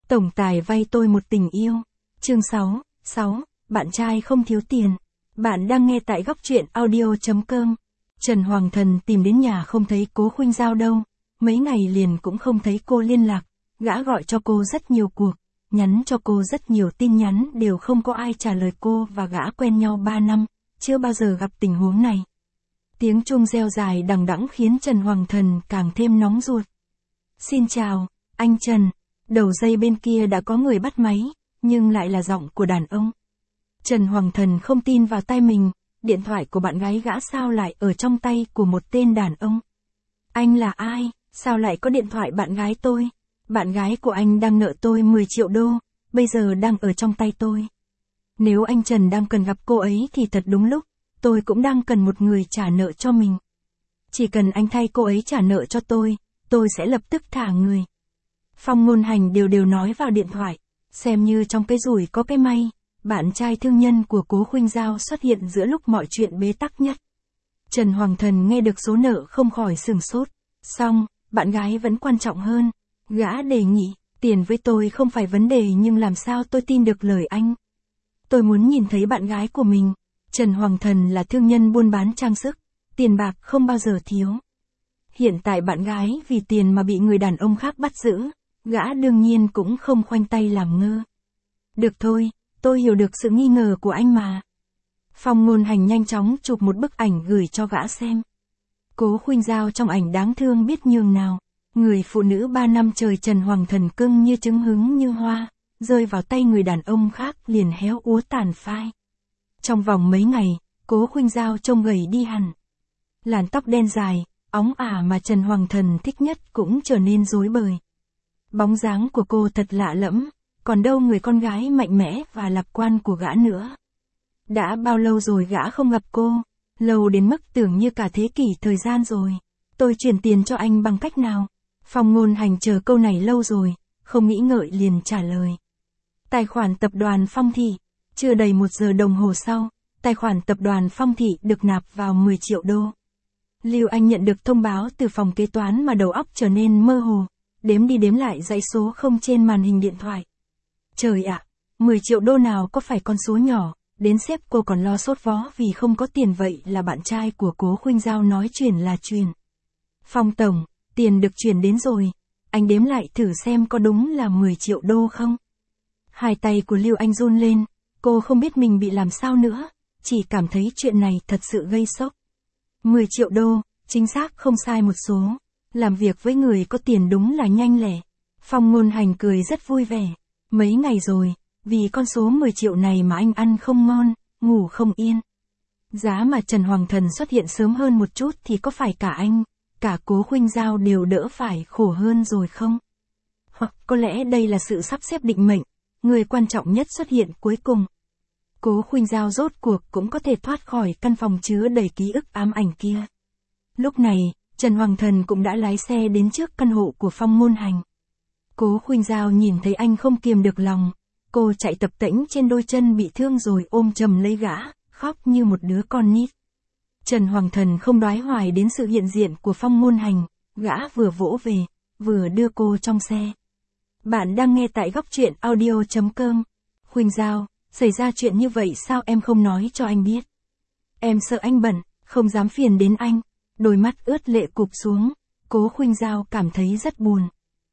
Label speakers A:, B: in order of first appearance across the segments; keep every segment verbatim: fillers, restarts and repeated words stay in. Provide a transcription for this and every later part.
A: Tổng tài vay tôi một tình yêu. Chương sáu, sáu, bạn trai không thiếu tiền. Bạn đang nghe tại góc truyện audio chấm com. Trần Hoàng Thần tìm đến nhà không thấy Cố Khuynh Giao đâu. Mấy ngày liền cũng không thấy cô liên lạc. Gã gọi cho cô rất nhiều cuộc, nhắn cho cô rất nhiều tin nhắn đều không có ai trả lời cô, và gã quen nhau ba năm, chưa bao giờ gặp tình huống này. Tiếng chuông reo dài đằng đẵng khiến Trần Hoàng Thần càng thêm nóng ruột. Xin chào, anh Trần. Đầu dây bên kia đã có người bắt máy, nhưng lại là giọng của đàn ông. Trần Hoàng Thần không tin vào tai mình, điện thoại của bạn gái gã sao lại ở trong tay của một tên đàn ông. Anh là ai, sao lại có điện thoại bạn gái tôi? Bạn gái của anh đang nợ tôi mười triệu đô, bây giờ đang ở trong tay tôi. Nếu anh Trần đang cần gặp cô ấy thì thật đúng lúc, tôi cũng đang cần một người trả nợ cho mình. Chỉ cần anh thay cô ấy trả nợ cho tôi, tôi sẽ lập tức thả người. Phong Ngôn Hành đều đều nói vào điện thoại, xem như trong cái rủi có cái may, bạn trai thương nhân của Cố Khuynh Giao xuất hiện giữa lúc mọi chuyện bế tắc nhất. Trần Hoàng Thần nghe được số nợ không khỏi sửng sốt, xong, bạn gái vẫn quan trọng hơn. Gã đề nghị, tiền với tôi không phải vấn đề, nhưng làm sao tôi tin được lời anh? Tôi muốn nhìn thấy bạn gái của mình. Trần Hoàng Thần là thương nhân buôn bán trang sức, tiền bạc không bao giờ thiếu. Hiện tại bạn gái vì tiền mà bị người đàn ông khác bắt giữ, gã đương nhiên cũng không khoanh tay làm ngơ. Được thôi, tôi hiểu được sự nghi ngờ của anh mà. Phong Ngôn Hành nhanh chóng chụp một bức ảnh gửi cho gã xem. Cố Khuynh Giao trong ảnh đáng thương biết nhường nào. Người phụ nữ ba năm trời Trần Hoàng Thần cưng như trứng hứng như hoa, rơi vào tay người đàn ông khác liền héo úa tàn phai. Trong vòng mấy ngày, Cố Khuynh Giao trông gầy đi hẳn. Làn tóc đen dài, óng ả mà Trần Hoàng Thần thích nhất cũng trở nên rối bời. Bóng dáng của cô thật lạ lẫm, còn đâu người con gái mạnh mẽ và lạc quan của gã nữa. Đã bao lâu rồi gã không gặp cô, lâu đến mức tưởng như cả thế kỷ thời gian rồi. Tôi chuyển tiền cho anh bằng cách nào? Phong Ngôn Hành chờ câu này lâu rồi, không nghĩ ngợi liền trả lời. Tài khoản tập đoàn Phong Thị. Chưa đầy một giờ đồng hồ sau, tài khoản tập đoàn Phong Thị được nạp vào mười triệu đô. Lưu Anh nhận được thông báo từ phòng kế toán mà đầu óc trở nên mơ hồ, đếm đi đếm lại dãy số không trên màn hình điện thoại. Trời ạ, mười triệu đô nào có phải con số nhỏ, đến sếp cô còn lo sốt vó vì không có tiền, vậy là bạn trai của Cố Khuynh Giao nói chuyển là chuyển. Phong tổng, tiền được chuyển đến rồi, anh đếm lại thử xem có đúng là mười triệu đô không? Hai tay của Lưu Anh run lên, cô không biết mình bị làm sao nữa, chỉ cảm thấy chuyện này thật sự gây sốc. mười triệu đô, chính xác không sai một số, làm việc với người có tiền đúng là nhanh lẹ. Phong Ngôn Hành cười rất vui vẻ, mấy ngày rồi, vì con số mười triệu này mà anh ăn không ngon, ngủ không yên. Giá mà Trần Hoàng Thần xuất hiện sớm hơn một chút thì có phải cả anh, cả Cố Khuynh Giao đều đỡ phải khổ hơn rồi không? Hoặc có lẽ đây là sự sắp xếp định mệnh, người quan trọng nhất xuất hiện cuối cùng. Cố Khuynh Giao rốt cuộc cũng có thể thoát khỏi căn phòng chứa đầy ký ức ám ảnh kia. Lúc này, Trần Hoàng Thần cũng đã lái xe đến trước căn hộ của Phong Ngôn Hành. Cố Khuynh Giao nhìn thấy anh không kiềm được lòng, cô chạy tập tễnh trên đôi chân bị thương rồi ôm chầm lấy gã, khóc như một đứa con nít. Trần Hoàng Thần không đoái hoài đến sự hiện diện của Phong Ngôn Hành, gã vừa vỗ về, vừa đưa cô trong xe. Bạn đang nghe tại góc truyện audio chấm com. Khuynh Giao, xảy ra chuyện như vậy sao em không nói cho anh biết? Em sợ anh bận, không dám phiền đến anh. Đôi mắt ướt lệ cụp xuống, Cố Khuynh Giao cảm thấy rất buồn.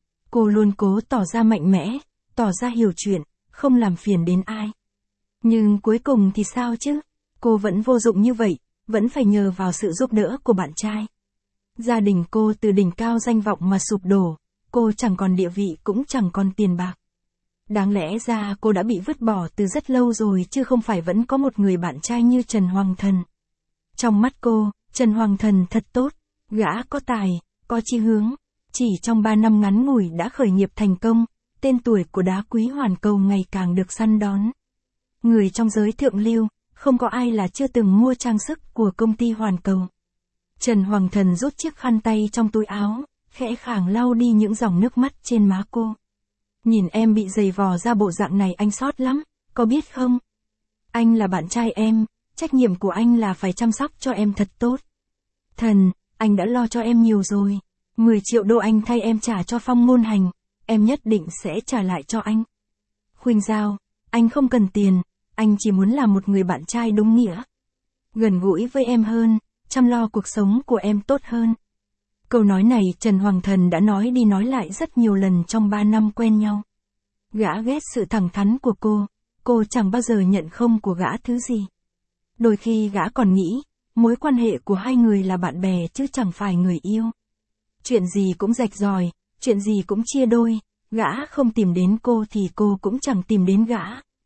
A: Cô luôn cố tỏ ra mạnh mẽ, tỏ ra hiểu chuyện, không làm phiền đến ai. Nhưng cuối cùng thì sao chứ? Cô vẫn vô dụng như vậy, vẫn phải nhờ vào sự giúp đỡ của bạn trai. Gia đình cô từ đỉnh cao danh vọng mà sụp đổ, cô chẳng còn địa vị cũng chẳng còn tiền bạc. Đáng lẽ ra cô đã bị vứt bỏ từ rất lâu rồi chứ không phải vẫn có một người bạn trai như Trần Hoàng Thần. Trong mắt cô, Trần Hoàng Thần thật tốt, gã có tài, có chí hướng, chỉ trong ba năm ngắn ngủi đã khởi nghiệp thành công, tên tuổi của đá quý Hoàn Cầu ngày càng được săn đón. Người trong giới thượng lưu, không có ai là chưa từng mua trang sức của công ty Hoàn Cầu. Trần Hoàng Thần rút chiếc khăn tay trong túi áo, khẽ khàng lau đi những dòng nước mắt trên má cô. Nhìn em bị giày vò ra bộ dạng này anh xót lắm, có biết không? Anh là bạn trai em, trách nhiệm của anh là phải chăm sóc cho em thật tốt. Thần, anh đã lo cho em nhiều rồi. mười triệu đô anh thay em trả cho Phong Ngôn Hành. em nhất định sẽ trả lại cho anh. Khuynh Giao, anh không cần tiền, anh chỉ muốn là một người bạn trai đúng nghĩa. Gần gũi với em hơn, chăm lo cuộc sống của em tốt hơn. Câu nói này Trần Hoàng Thần đã nói đi nói lại rất nhiều lần trong ba năm quen nhau. Gã ghét sự thẳng thắn của cô, cô chẳng bao giờ nhận không của gã thứ gì. Đôi khi gã còn nghĩ, mối quan hệ của hai người là bạn bè chứ chẳng phải người yêu. Chuyện gì cũng rạch ròi, chuyện gì cũng chia đôi, gã không tìm đến cô thì cô cũng chẳng tìm đến gã.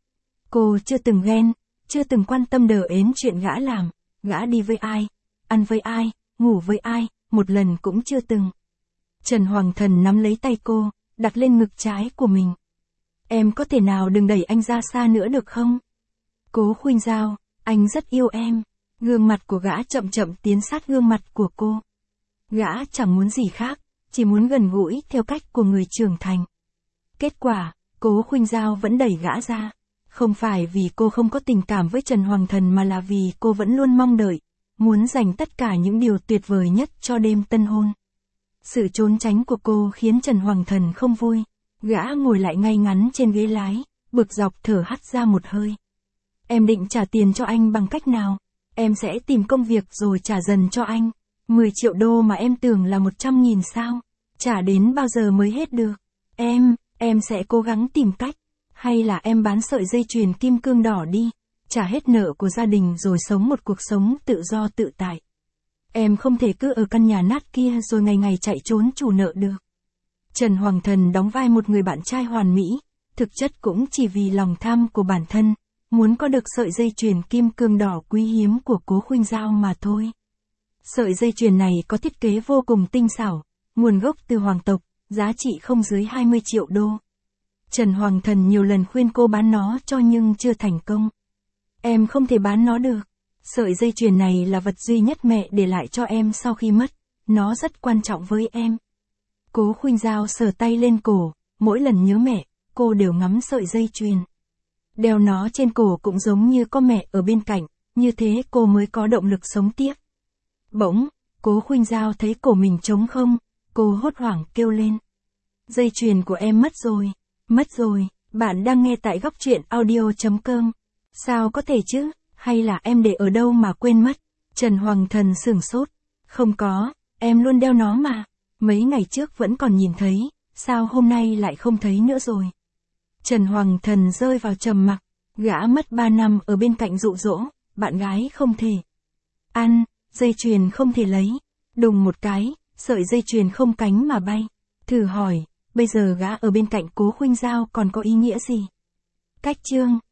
A: Cô chưa từng ghen, chưa từng quan tâm đờ ến chuyện gã làm, gã đi với ai, ăn với ai, ngủ với ai, một lần cũng chưa từng. Trần Hoàng Thần nắm lấy tay cô, đặt lên ngực trái của mình. Em có thể nào đừng đẩy anh ra xa nữa được không? Cố Khuynh Giao, anh rất yêu em. Gương mặt của gã chậm chậm tiến sát gương mặt của cô. Gã chẳng muốn gì khác, chỉ muốn gần gũi theo cách của người trưởng thành. Kết quả, Cố Khuynh Giao vẫn đẩy gã ra. Không phải vì cô không có tình cảm với Trần Hoàng Thần mà là vì cô vẫn luôn mong đợi, muốn dành tất cả những điều tuyệt vời nhất cho đêm tân hôn. Sự trốn tránh của cô khiến Trần Hoàng Thần không vui. Gã ngồi lại ngay ngắn trên ghế lái, bực dọc thở hắt ra một hơi. Em định trả tiền cho anh bằng cách nào? Em sẽ tìm công việc rồi trả dần cho anh. mười triệu đô mà em tưởng là một trăm nghìn sao? Trả đến bao giờ mới hết được? Em, em sẽ cố gắng tìm cách. Hay là em bán sợi dây chuyền kim cương đỏ đi, trả hết nợ của gia đình rồi sống một cuộc sống tự do tự tại. Em không thể cứ ở căn nhà nát kia rồi ngày ngày chạy trốn chủ nợ được. Trần Hoàng Thần đóng vai một người bạn trai hoàn mỹ, thực chất cũng chỉ vì lòng tham của bản thân, muốn có được sợi dây chuyền kim cương đỏ quý hiếm của Cố Khuynh Giao mà thôi. Sợi dây chuyền này có thiết kế vô cùng tinh xảo, nguồn gốc từ hoàng tộc, giá trị không dưới hai mươi triệu đô. Trần Hoàng Thần nhiều lần khuyên cô bán nó cho nhưng chưa thành công. Em không thể bán nó được. Sợi dây chuyền này là vật duy nhất mẹ để lại cho em sau khi mất, nó rất quan trọng với em. Cố Khuynh Giao sờ tay lên cổ, mỗi lần nhớ mẹ, cô đều ngắm sợi dây chuyền. Đeo nó trên cổ cũng giống như có mẹ ở bên cạnh, như thế cô mới có động lực sống tiếp. Bỗng, Cố Khuynh Giao thấy cổ mình trống không, cô hốt hoảng kêu lên. Dây chuyền của em mất rồi, mất rồi, bạn đang nghe tại góc truyện audio chấm com. Sao có thể chứ, hay là em để ở đâu mà quên mất? Trần Hoàng Thần sửng sốt. Không có, em luôn đeo nó mà. Mấy ngày trước vẫn còn nhìn thấy, sao hôm nay lại không thấy nữa rồi? Trần Hoàng Thần rơi vào trầm mặc, gã mất ba năm ở bên cạnh dụ dỗ, bạn gái không thể ăn, dây chuyền không thể lấy, đùng một cái, sợi dây chuyền không cánh mà bay. Thử hỏi, bây giờ gã ở bên cạnh Cố Khuynh Giao còn có ý nghĩa gì? Cách chương